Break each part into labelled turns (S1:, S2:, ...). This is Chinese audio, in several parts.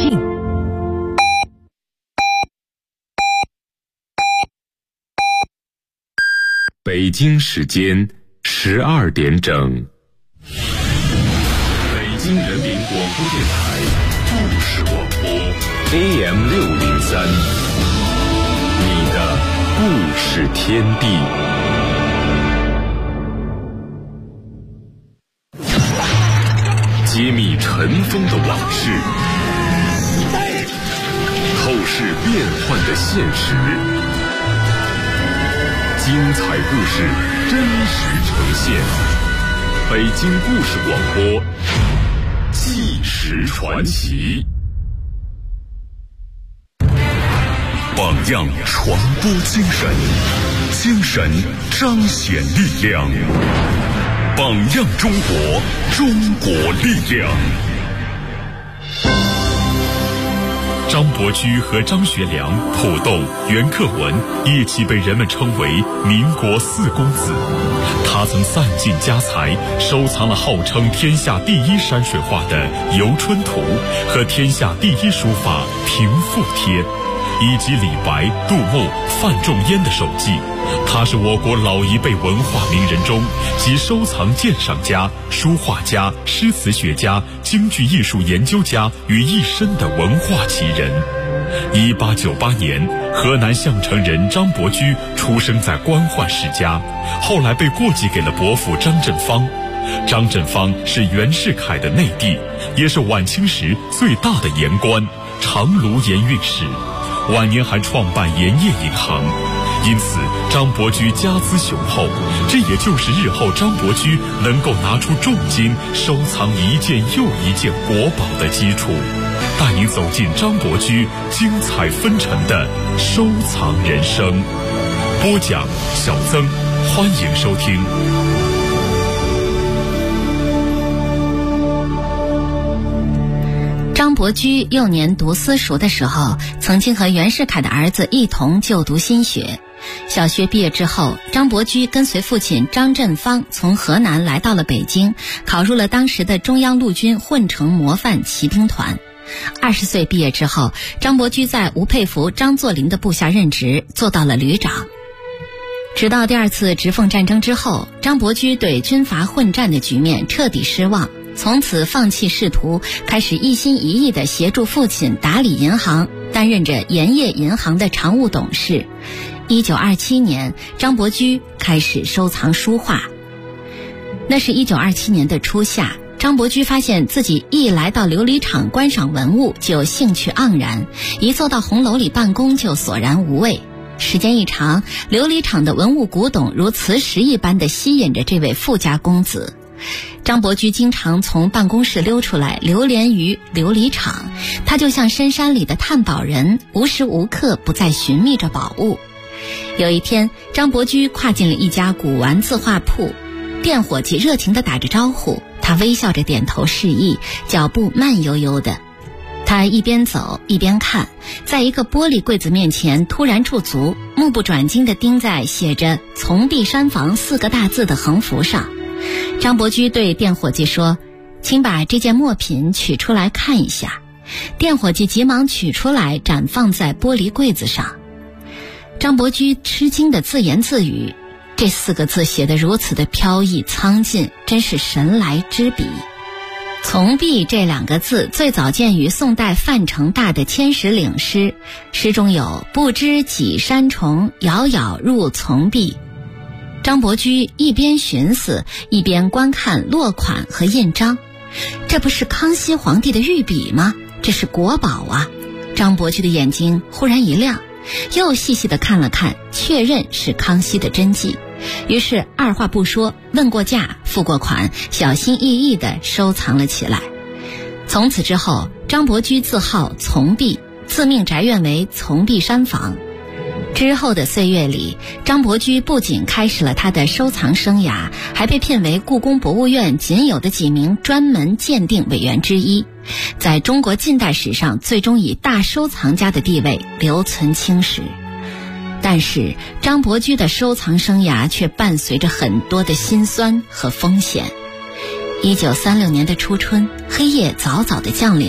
S1: 讯。
S2: 北京时间12点整。北京人民广播电台故事广播 AM603，你的故事天地。揭秘尘封的往事，透视变幻的现实，精彩故事真实呈现。北京故事广播，纪实传奇。榜样传播精神，精神彰显力量。榜样中国，中国力量。张伯驹和张学良、浦洞、袁克文一起被人们称为民国四公子。他曾散尽家财，收藏了号称天下第一山水画的《游春图》和天下第一书法《平复帖》，以及李白、杜牧、范仲淹的手迹。他是我国老一辈文化名人中集收藏鉴赏家、书画家、诗词学家、京剧艺术研究家于一身的文化奇人。1898年，河南项城人张伯驹出生在官宦世家，后来被过继给了伯父张振芳。张振芳是袁世凯的内弟，也是晚清时最大的盐官，长芦盐运使，晚年还创办盐业银行。因此张伯驹家资雄厚，这也就是日后张伯驹能够拿出重金收藏一件又一件国宝的基础。带您走进张伯驹精彩纷呈的收藏人生。播讲小曾，欢迎收听。
S1: 张伯驹幼年读私塾的时候，曾经和袁世凯的儿子一同就读新学。小学毕业之后，张伯驹跟随父亲张振芳从河南来到了北京，考入了当时的中央陆军混成模范骑兵团。20岁毕业之后，张伯驹在吴佩孚、张作霖的部下任职，做到了旅长。直到第二次直奉战争之后，张伯驹对军阀混战的局面彻底失望，从此放弃仕途，开始一心一意地协助父亲打理银行，担任着盐业银行的常务董事。1927年，张伯驹开始收藏书画。那是1927年的初夏，张伯驹发现自己一来到琉璃厂观赏文物就兴趣盎然，一坐到红楼里办公就索然无味。时间一长，琉璃厂的文物古董如磁石一般地吸引着这位富家公子。张伯驹经常从办公室溜出来，流连于琉璃厂，他就像深山里的探宝人，无时无刻不在寻觅着宝物。有一天，张伯驹跨进了一家古玩字画铺，店伙计热情地打着招呼，他微笑着点头示意，脚步慢悠悠的。他一边走一边看，在一个玻璃柜子面前突然驻足，目不转睛地盯在写着“从壁山房”4个大字的横幅上。张伯驹对店伙计说：“请把这件墨品取出来看一下。”店伙计急忙取出来，展放在玻璃柜子上。张伯驹吃惊地自言自语，这4个字写得如此的飘逸苍劲，真是神来之笔。从壁这2个字最早见于宋代范成大的《千石岭诗》，诗中有不知几山重，杳杳入从壁。张伯驹一边寻思，一边观看落款和印章。这不是康熙皇帝的御笔吗？这是国宝啊！张伯驹的眼睛忽然一亮，又细细地看了看，确认是康熙的真迹。于是二话不说，问过价，付过款，小心翼翼地收藏了起来。从此之后，张伯驹自号从壁，自命宅院为从壁山房。之后的岁月里，张伯驹不仅开始了他的收藏生涯，还被聘为故宫博物院仅有的几名专门鉴定委员之一，在中国近代史上最终以大收藏家的地位留存青史。但是张伯驹的收藏生涯却伴随着很多的辛酸和风险。1936年的初春，黑夜早早地降临了，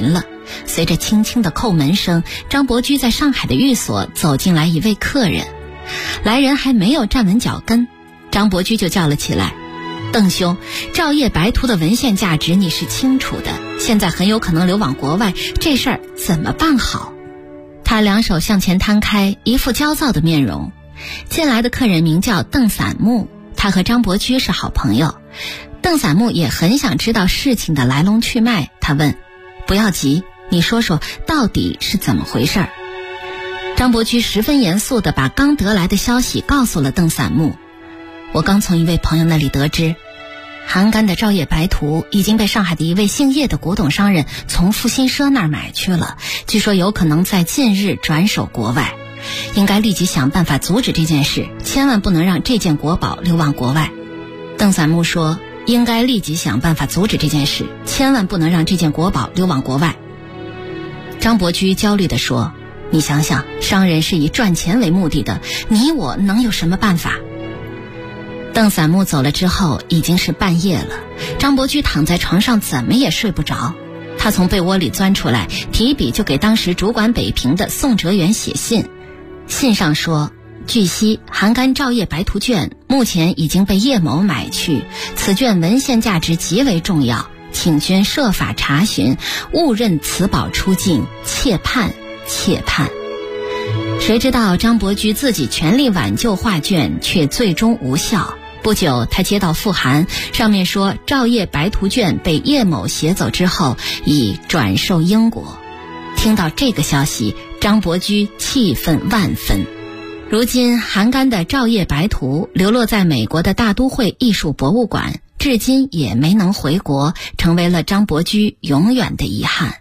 S1: 随着轻轻的叩门声，张伯驹在上海的寓所走进来一位客人。来人还没有站稳脚跟，张伯驹就叫了起来：邓兄，照叶白图的文献价值你是清楚的，现在很有可能流往国外，这事儿怎么办好？他两手向前摊开，一副焦躁的面容。进来的客人名叫邓散木，他和张伯驹是好朋友。邓散木也很想知道事情的来龙去脉，他问：不要急，你说说到底是怎么回事？张伯驹十分严肃地把刚得来的消息告诉了邓散木。我刚从一位朋友那里得知，韩干的《照叶白图》已经被上海的一位姓叶的古董商人从复兴社那儿买去了，据说有可能在近日转手国外，应该立即想办法阻止这件事，千万不能让这件国宝流往国外。邓散木说，应该立即想办法阻止这件事，千万不能让这件国宝流往国外。张伯驹焦虑地说，你想想，商人是以赚钱为目的的，你我能有什么办法？邓散木走了之后，已经是半夜了。张伯驹躺在床上怎么也睡不着，他从被窝里钻出来，提笔就给当时主管北平的宋哲元写信。信上说，据悉韩干照叶白图卷目前已经被叶某买去，此卷文献价值极为重要，请君设法查询，勿任此宝出境，切盼切盼。谁知道张伯驹自己全力挽救画卷，却最终无效。不久他接到复函，上面说照叶白图卷被叶某携走之后已转售英国。听到这个消息，张伯驹气愤万分。如今韩干的照叶白图流落在美国的大都会艺术博物馆，至今也没能回国，成为了张伯驹永远的遗憾。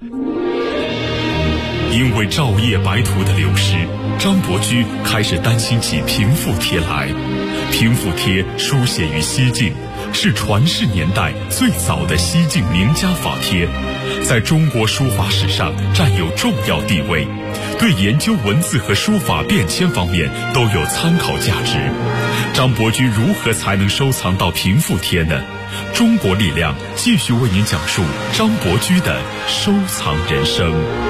S2: 因为照叶白图的流失，张伯驹开始担心起平复帖来。平复帖书写于西晋，是传世年代最早的西晋名家法帖，在中国书法史上占有重要地位，对研究文字和书法变迁方面都有参考价值。张伯驹如何才能收藏到平复帖呢？中国力量继续为您讲述张伯驹的收藏人生。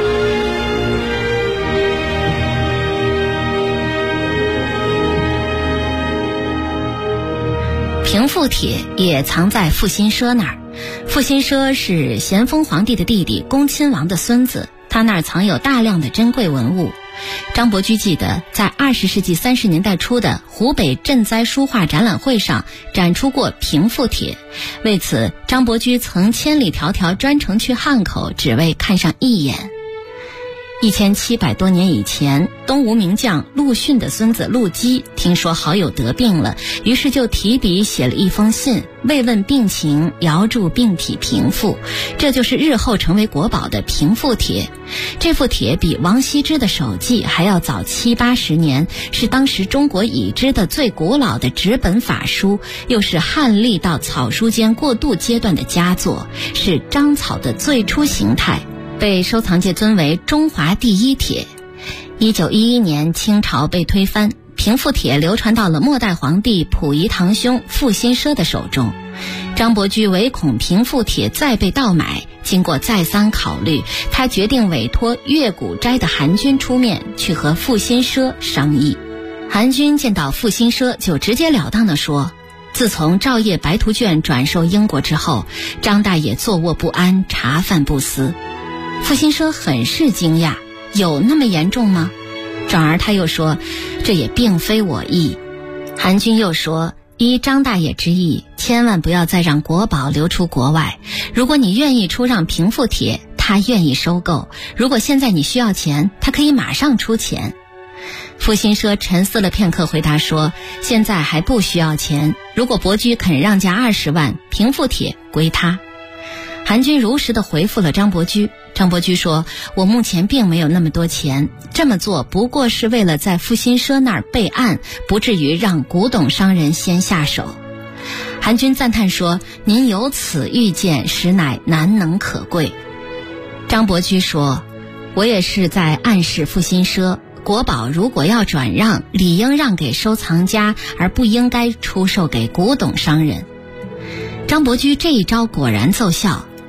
S1: 平复帖也藏在复兴社那儿。复兴社是咸丰皇帝的弟弟恭亲王的孙子，他那儿藏有大量的珍贵文物。张伯驹记得，在20世纪30年代初的湖北赈灾书画展览会上展出过平复帖，为此张伯驹曾千里迢迢专程去汉口，只为看上一眼。1700多年以前，东吴名将陆逊的孙子陆基听说好友得病了，于是就提笔写了一封信，慰问病情，遥祝病体平复。这就是日后成为国宝的平复帖。这副帖比王羲之的手记还要早70-80年，是当时中国已知的最古老的纸本法书，又是汉隶到草书间过渡阶段的佳作，是章草的最初形态，被收藏界尊为中华第一帖。1911年清朝被推翻，平复帖流传到了末代皇帝溥仪堂兄复兴社的手中。张伯驹唯恐平复帖再被盗买，经过再三考虑，他决定委托月谷斋的韩君出面去和复兴社商议。韩君见到复兴社就直截了当地说，自从照叶白图卷转售英国之后，张大爷坐卧不安，茶饭不思。复兴社很是惊讶，有那么严重吗？转而他又说，这也并非我意。韩君又说，依张大爷之意，千万不要再让国宝流出国外。如果你愿意出让平复帖，他愿意收购；如果现在你需要钱，他可以马上出钱。复兴社沉思了片刻，回答说，现在还不需要钱，如果伯驹肯让价20万，平复帖归他。韩君如实地回复了张伯驹。张伯驹说，我目前并没有那么多钱，这么做不过是为了在复兴社那儿备案，不至于让古董商人先下手。韩君赞叹说，您有此预见，实乃难能可贵。张伯驹说，我也是在暗示复兴社，国宝如果要转让，理应让给收藏家，而不应该出售给古董商人。张伯驹这一招果然奏效。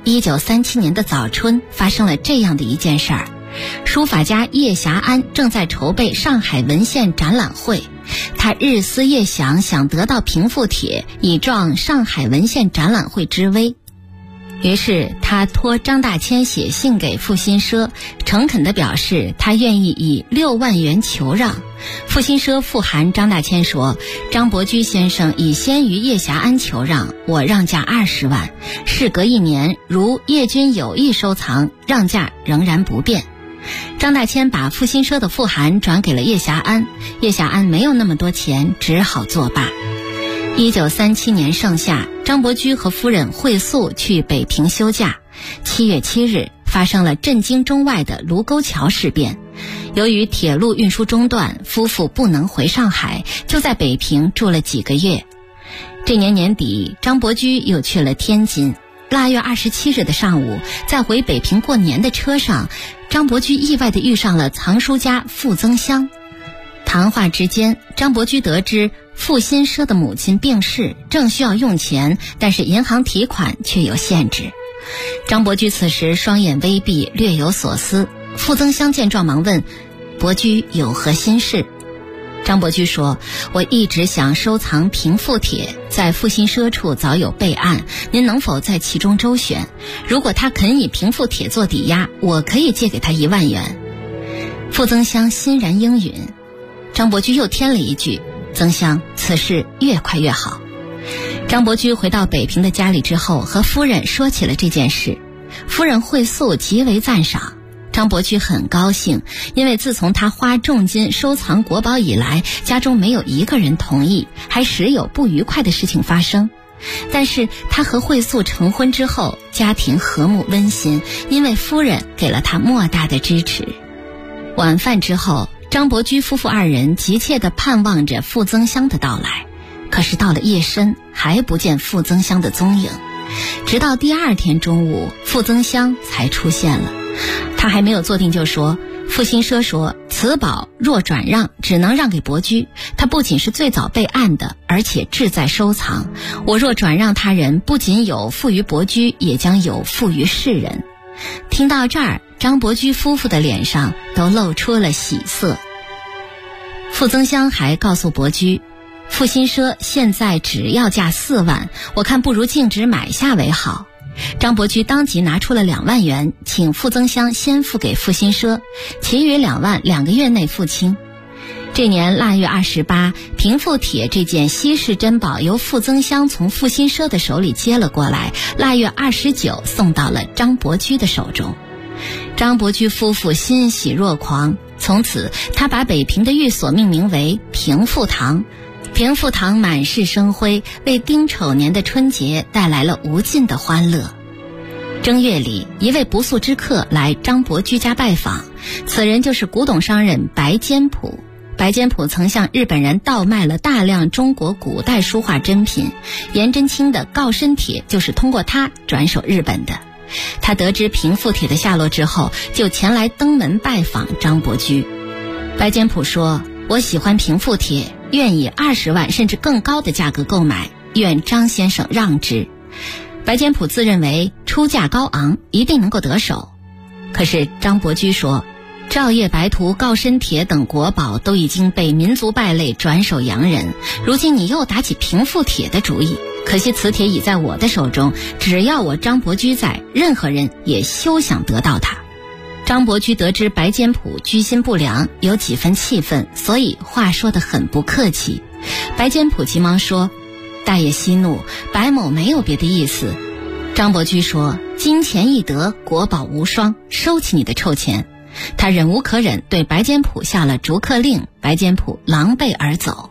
S1: 1937年的早春发生了这样的一件事儿。书法家叶霞安正在筹备上海文献展览会，他日思夜想，想得到平复帖以壮上海文献展览会之威。于是他托张大千写信给复兴社，诚恳地表示他愿意以6万元求让。复兴社复函张大千说，张伯驹先生已先于叶霞安求让，我让价20万，事隔1年，如叶君有意收藏，让价仍然不变。张大千把复兴社的复函转给了叶霞安，叶霞安没有那么多钱，只好作罢。1937年盛夏，张伯驹和夫人惠素去北平休假。7月7日发生了震惊中外的卢沟桥事变。由于铁路运输中断，夫妇不能回上海，就在北平住了几个月。这年年底，张伯驹又去了天津。腊月27日的上午，在回北平过年的车上，张伯驹意外地遇上了藏书家傅增湘。谈话之间，张伯驹得知复兴社的母亲病逝，正需要用钱，但是银行提款却有限制。张伯驹此时双眼微闭，略有所思。傅增湘见状忙问：伯驹有何心事？张伯驹说：我一直想收藏平复帖，在复兴社处早有备案，您能否在其中周旋？如果他肯以平复帖做抵押，我可以借给他1万元。傅增湘欣然应允。张伯驹又添了一句：增湘，此事越快越好。张伯驹回到北平的家里之后，和夫人说起了这件事。夫人惠素极为赞赏。张伯驹很高兴，因为自从他花重金收藏国宝以来，家中没有一个人同意，还时有不愉快的事情发生。但是他和惠素成婚之后，家庭和睦温馨，因为夫人给了他莫大的支持。晚饭之后，张伯驹夫妇2人急切地盼望着傅增湘的到来，可是到了夜深，还不见傅增湘的踪影。直到第2天中午，傅增湘才出现了。他还没有坐定就说，复兴社说此宝若转让，只能让给伯驹，他不仅是最早备案的，而且志在收藏。我若转让他人，不仅有负于伯驹，也将有负于世人。听到这儿，张伯驹夫妇的脸上都露出了喜色。傅增湘还告诉伯驹，复兴社现在只要价4万，我看不如径直买下为好。张伯驹当即拿出了2万元，请傅增湘先付给复兴社，其余2万2个月内付清。这年腊月28，平复帖这件稀世珍宝由傅增湘从复兴社的手里接了过来，腊月29送到了张伯驹的手中。张伯驹夫妇欣喜若狂，从此他把北平的寓所命名为平复堂。平复堂满是生辉，为丁丑年的春节带来了无尽的欢乐。正月里，一位不速之客来张伯驹家拜访，此人就是古董商人白坚朴。白坚朴曾向日本人倒卖了大量中国古代书画珍品，颜真卿的告身帖就是通过他转手日本的。他得知平复帖的下落之后，就前来登门拜访张伯驹。白坚朴说：我喜欢平复帖，愿以20万甚至更高的价格购买，愿张先生让之。白坚朴自认为出价高昂，一定能够得手。可是张伯驹说，照叶白图、告身帖等国宝都已经被民族败类转手洋人，如今你又打起平复帖的主意，可惜此帖已在我的手中，只要我张伯驹在，任何人也休想得到它。张伯驹得知白坚朴居心不良，有几分气愤，所以话说得很不客气。白坚朴急忙说：大爷息怒，白某没有别的意思。张伯驹说：金钱易得，国宝无双，收起你的臭钱。他忍无可忍，对白坚朴下了逐客令，白坚朴狼狈而走。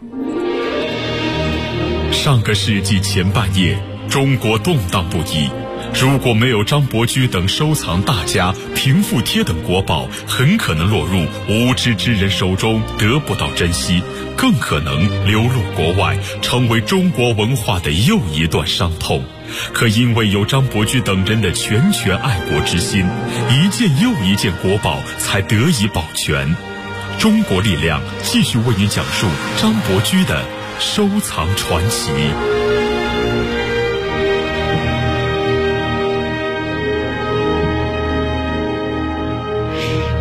S2: 上个世纪前半叶，中国动荡不已。如果没有张伯驹等收藏大家，平复帖等国宝很可能落入无知之人手中，得不到珍惜，更可能流落国外，成为中国文化的又一段伤痛。可因为有张伯驹等人的拳爱国之心，一件又一件国宝才得以保全。中国力量继续为您讲述张伯驹的收藏传奇。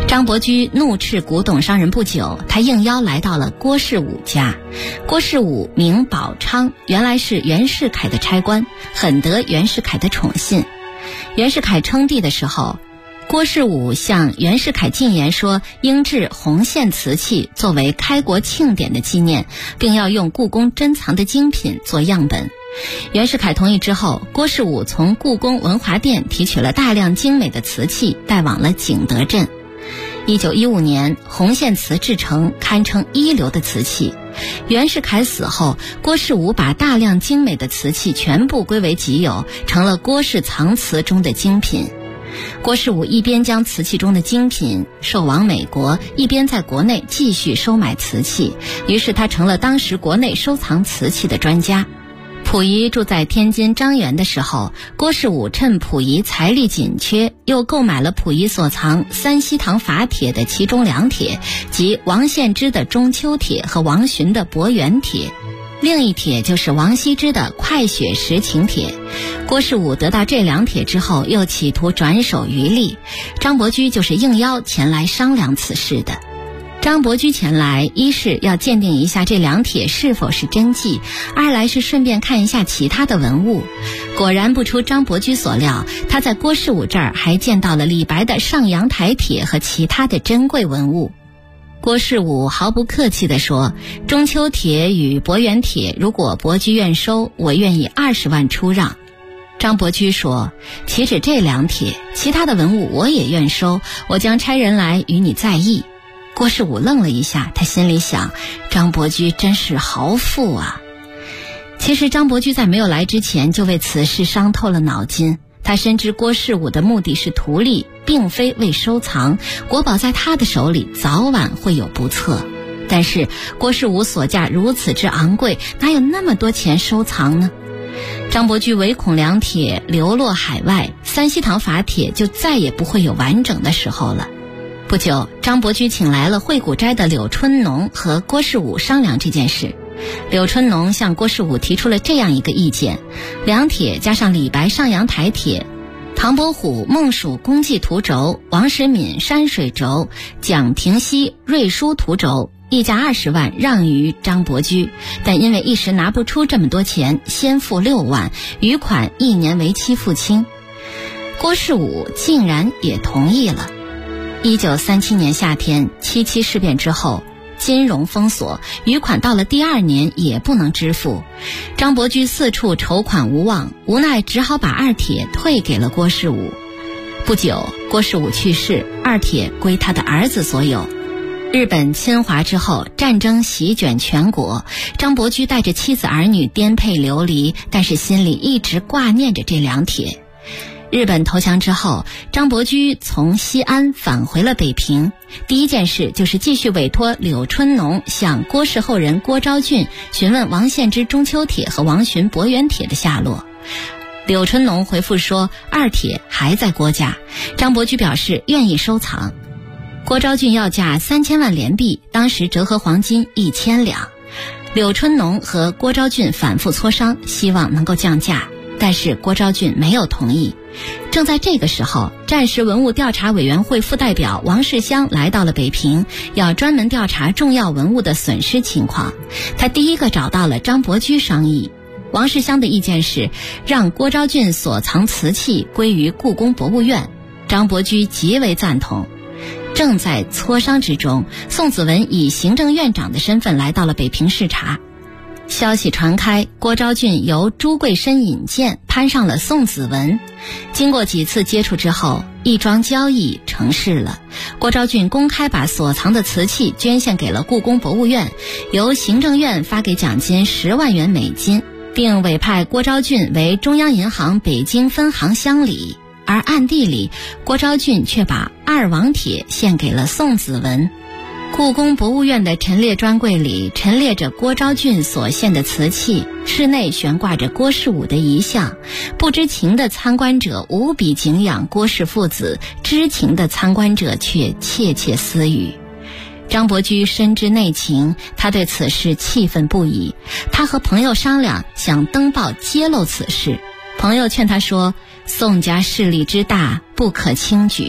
S1: 张伯驹怒斥古董商人不久，他应邀来到了郭士武家。郭士武名宝昌，原来是袁世凯的差官，很得袁世凯的宠信。袁世凯称帝的时候，郭士武向袁世凯进言说，应制红线瓷器作为开国庆典的纪念，并要用故宫珍藏的精品做样本。袁世凯同意之后，郭士武从故宫文华殿提取了大量精美的瓷器，带往了景德镇。1915年，红线瓷制成，堪称一流的瓷器。袁世凯死后，郭士武把大量精美的瓷器全部归为己有，成了郭氏藏瓷中的精品。郭士武一边将瓷器中的精品售往美国，一边在国内继续收买瓷器，于是他成了当时国内收藏瓷器的专家。溥仪住在天津张园的时候，郭士武趁溥仪财力紧缺，又购买了溥仪所藏三希堂法帖的其中2帖，即王献之的中秋帖和王洵的伯远帖，另一帖就是王羲之的快雪时晴帖。郭士武得到这2帖之后，又企图转手于吏，张伯驹就是应邀前来商量此事的。张伯驹前来，一是要鉴定一下这2帖是否是真迹，二来是顺便看一下其他的文物。果然不出张伯驹所料，他在郭士武这儿还见到了李白的上阳台帖和其他的珍贵文物。郭士武毫不客气地说，中秋帖与伯远帖如果伯驹愿收，我愿意20万出让。张伯驹说，岂止这2帖，其他的文物我也愿收，我将差人来与你再议。郭士武愣了一下，他心里想，张伯驹真是豪富啊。其实张伯驹在没有来之前就为此事伤透了脑筋，他深知郭士武的目的是图利，并非为收藏，国宝在他的手里早晚会有不测。但是郭士武所价如此之昂贵，哪有那么多钱收藏呢？张伯驹唯恐2帖流落海外，三希堂法帖就再也不会有完整的时候了。不久，张伯驹请来了会古斋的柳春农和郭士武商量这件事。柳春农向郭士武提出了这样一个意见：2帖加上李白上阳台帖，唐伯虎孟蜀公记图轴，王时敏山水轴，蒋廷锡瑞书图轴，溢价20万让于张伯驹，但因为一时拿不出这么多钱，先付6万，余款1年为期付清。郭士武竟然也同意了。1937年夏天，77事变之后，金融封锁，余款到了第2年也不能支付。张伯驹四处筹款无望，无奈只好把2帖退给了郭士武。不久，郭士武去世，2帖归他的儿子所有。日本侵华之后，战争席卷全国，张伯驹带着妻子儿女颠沛流离，但是心里一直挂念着这2帖。日本投降之后，张伯驹从西安返回了北平，第一件事就是继续委托柳春农向郭氏后人郭昭俊询问王献之中秋帖和王洵伯远帖的下落。柳春农回复说2帖还在郭家，张伯驹表示愿意收藏。郭昭俊要价3000万连币，当时折合黄金1000两。柳春农和郭昭俊反复磋商，希望能够降价，但是郭昭俊没有同意。正在这个时候，战时文物调查委员会副代表王世襄来到了北平，要专门调查重要文物的损失情况。他第一个找到了张伯驹商议。王世襄的意见是让郭昭俊所藏瓷器归于故宫博物院，张伯驹极为赞同。正在磋商之中，宋子文以行政院长的身份来到了北平视察。消息传开，郭昭俊由朱桂深引荐，攀上了宋子文。经过几次接触之后，一桩交易成事了。郭昭俊公开把所藏的瓷器捐献给了故宫博物院，由行政院发给奖金10万元美金，并委派郭昭俊为中央银行北京分行乡里。而暗地里，郭昭俊却把2王帖献给了宋子文。故宫博物院的陈列专柜里陈列着郭昭俊所献的瓷器，室内悬挂着郭士武的遗像。不知情的参观者无比敬仰郭氏父子，知情的参观者却窃窃私语。张伯驹深知内情，他对此事气愤不已。他和朋友商量，想登报揭露此事。朋友劝他说，宋家势力之大，不可轻举呀。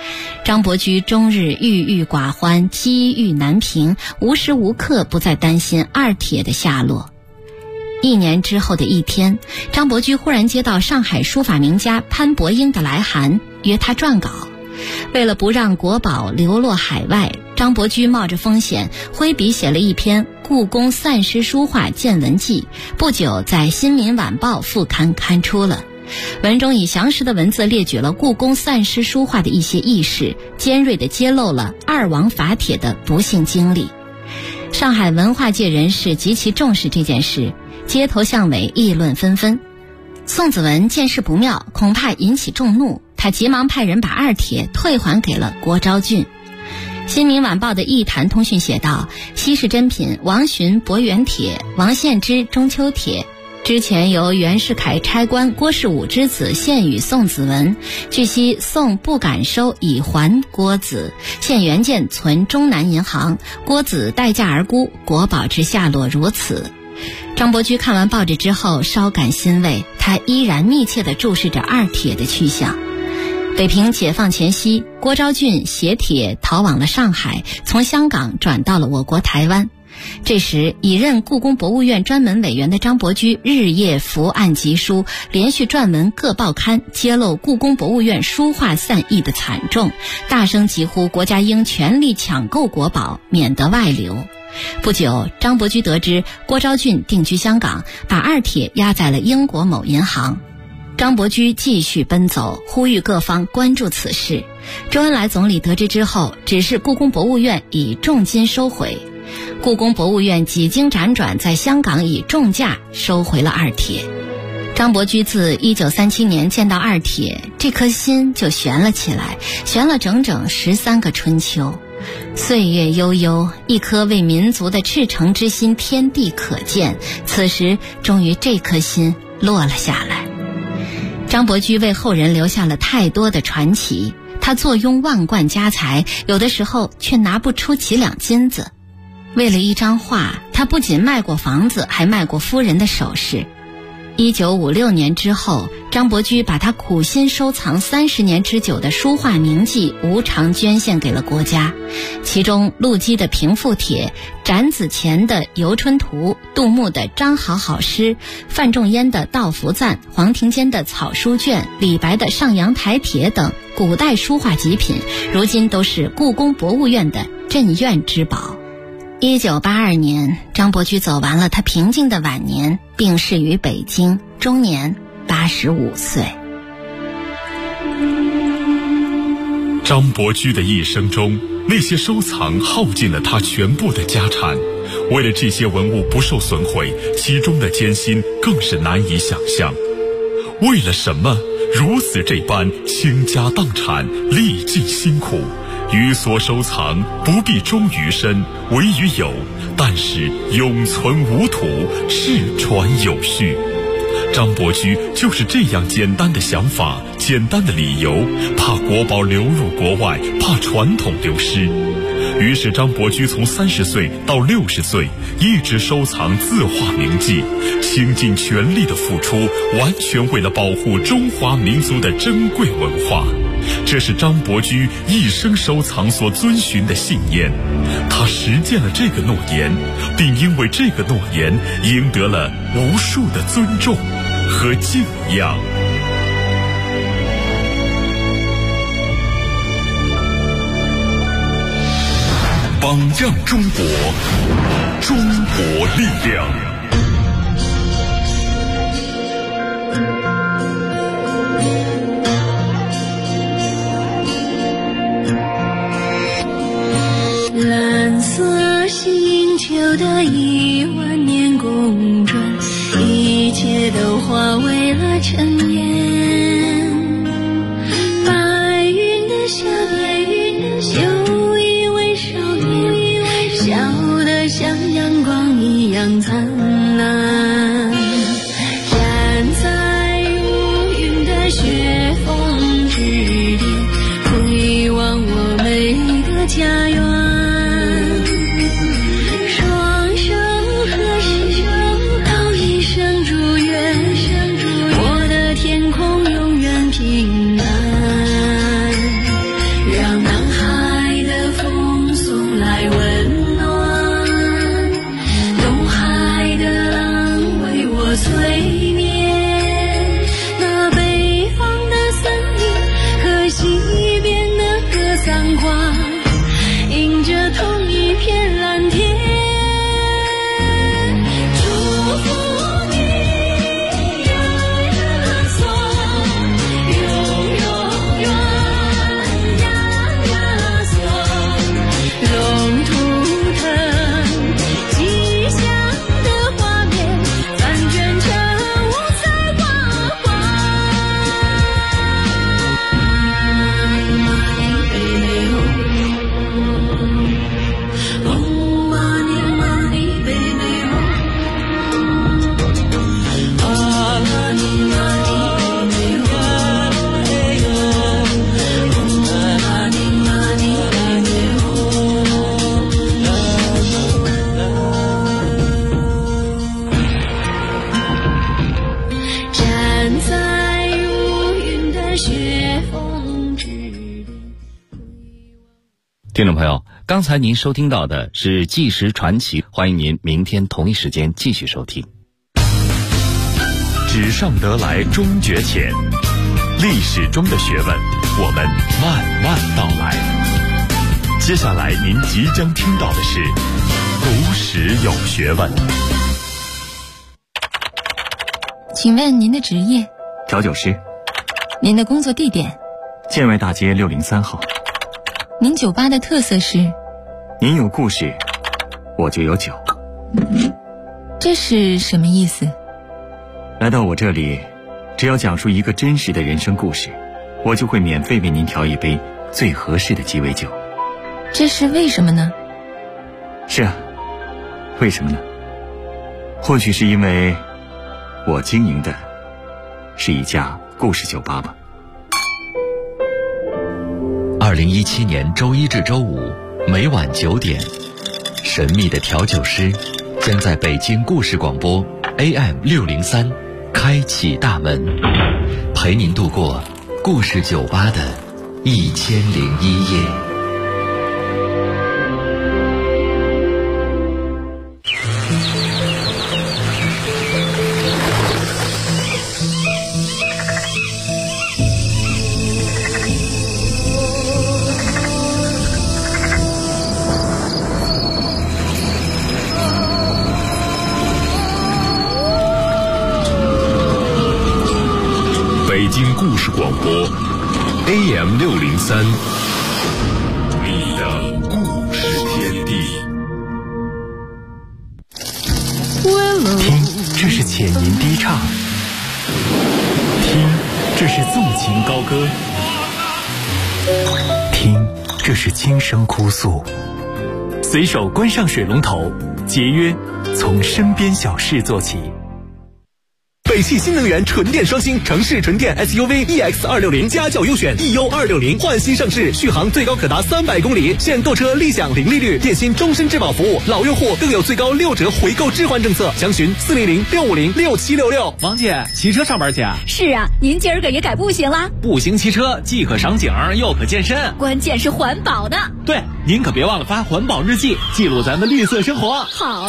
S1: 张伯驹终日郁郁寡欢，积郁难平，无时无刻不在担心二铁的下落。1年之后的一天，张伯驹忽然接到上海书法名家潘伯英的来函，约他撰稿。为了不让国宝流落海外，张伯驹冒着风险挥笔写了一篇《故宫散失书画见闻记》，不久在《新民晚报》副刊刊出了。文中以详实的文字列举了故宫散失书画的一些轶事，尖锐地揭露了二王法帖的不幸经历。上海文化界人士极其重视这件事，街头巷尾议论纷纷。宋子文见势不妙，恐怕引起众怒，他急忙派人把二帖退还给了郭昭俊。新民晚报的艺坛通讯写道：稀世珍品王洵博元帖、王献之中秋帖，之前由袁世凯差官郭士武之子献与宋子文，据悉宋不敢收，以还郭子，现原件存中南银行，郭子待价而沽，国宝之下落如此。张伯驹看完报纸之后稍感欣慰，他依然密切地注视着二帖的去向。北平解放前夕，郭昭俊携帖逃往了上海，从香港转到了我国台湾。这时已任故宫博物院专门委员的张伯驹日夜伏案疾书，连续撰文各报刊，揭露故宫博物院书画散佚的惨重，大声疾呼国家应全力抢购国宝，免得外流。不久，张伯驹得知郭昭俊定居香港，把二帖押在了英国某银行。张伯驹继续奔走，呼吁各方关注此事。周恩来总理得知之后，指示故宫博物院以重金收回。故宫博物院几经辗转，在香港以重价收回了二帖。张伯驹自1937年见到二帖，这颗心就悬了起来，悬了整整13个春秋。岁月悠悠，一颗为民族的赤诚之心天地可见，此时终于这颗心落了下来。张伯驹为后人留下了太多的传奇，他坐拥万贯家财，有的时候却拿不出几两金子。为了一张画，他不仅卖过房子，还卖过夫人的首饰。1956年之后，张伯驹把他苦心收藏30年之久的书画名迹无偿捐献给了国家，其中陆机的《平复帖》、展子虔的《游春图》、杜牧的《张好好诗》、范仲淹的《道服赞》、黄庭坚的《草书卷》、李白的《上阳台帖》等古代书画极品，如今都是故宫博物院的镇院之宝。1982年，张伯驹走完了他平静的晚年，病逝于北京，终年85岁。
S2: 张伯驹的一生中，那些收藏耗尽了他全部的家产，为了这些文物不受损毁，其中的艰辛更是难以想象。为了什么如此这般倾家荡产，历尽辛苦？于所收藏不必忠于身，为于有，但是永存无土，世传有序。张伯驹就是这样简单的想法，简单的理由，怕国宝流入国外，怕传统流失。于是张伯驹从30岁到60岁一直收藏字画名迹，倾尽全力的付出，完全为了保护中华民族的珍贵文化。这是张伯驹一生收藏所遵循的信念，他实践了这个诺言，并因为这个诺言赢得了无数的尊重和敬仰。榜样中国，中国力量。
S3: 蓝色星球的10000年公转，一切都化为了尘烟。白云的下面有一位少年，笑得像阳光一样灿烂。站在乌云的雪峰之巅，回望我美丽的家园。平安， 同一片蓝天。
S4: 听众朋友，刚才您收听到的是纪实传奇，欢迎您明天同一时间继续收听。
S2: 纸上得来终觉浅，历史中的学问，我们慢慢道来。接下来您即将听到的是古史有学问。
S1: 请问您的职业？
S5: 调酒师。
S1: 您的工作地点？
S5: 建外大街603号。
S1: 您酒吧的特色是？
S5: 您有故事，我就有酒。
S1: 这是什么意思？
S5: 来到我这里，只要讲述一个真实的人生故事，我就会免费为您调一杯最合适的鸡尾酒。
S1: 这是为什么呢？
S5: 是啊，为什么呢？或许是因为我经营的是一家故事酒吧吧。
S6: 2017年周一至周五每晚9点，神秘的调酒师将在北京故事广播 AM603开启大门，陪您度过故事酒吧的1001夜。
S2: 北京故事广播 AM603，你的故事天地。
S7: 听，这是浅吟低唱；听，这是纵情高歌；听，这是轻声哭诉。随手关上水龙头，节约从身边小事做起。
S8: 北汽新能源纯电双星城市纯电 SUV EX260家轿优选 EU260焕新上市，续航最高可达300公里，现购车立享零利率，电信终身质保服务，老用户更有最高6折回购置换政策，详询400-650-6766。
S9: 王姐，骑车上班去啊？
S10: 是啊，您今儿个也改步行啦？
S9: 步行骑车既可赏景又可健身，
S10: 关键是环保呢。
S9: 对，您可别忘了发环保日记，记录咱们绿色生活。
S10: 好。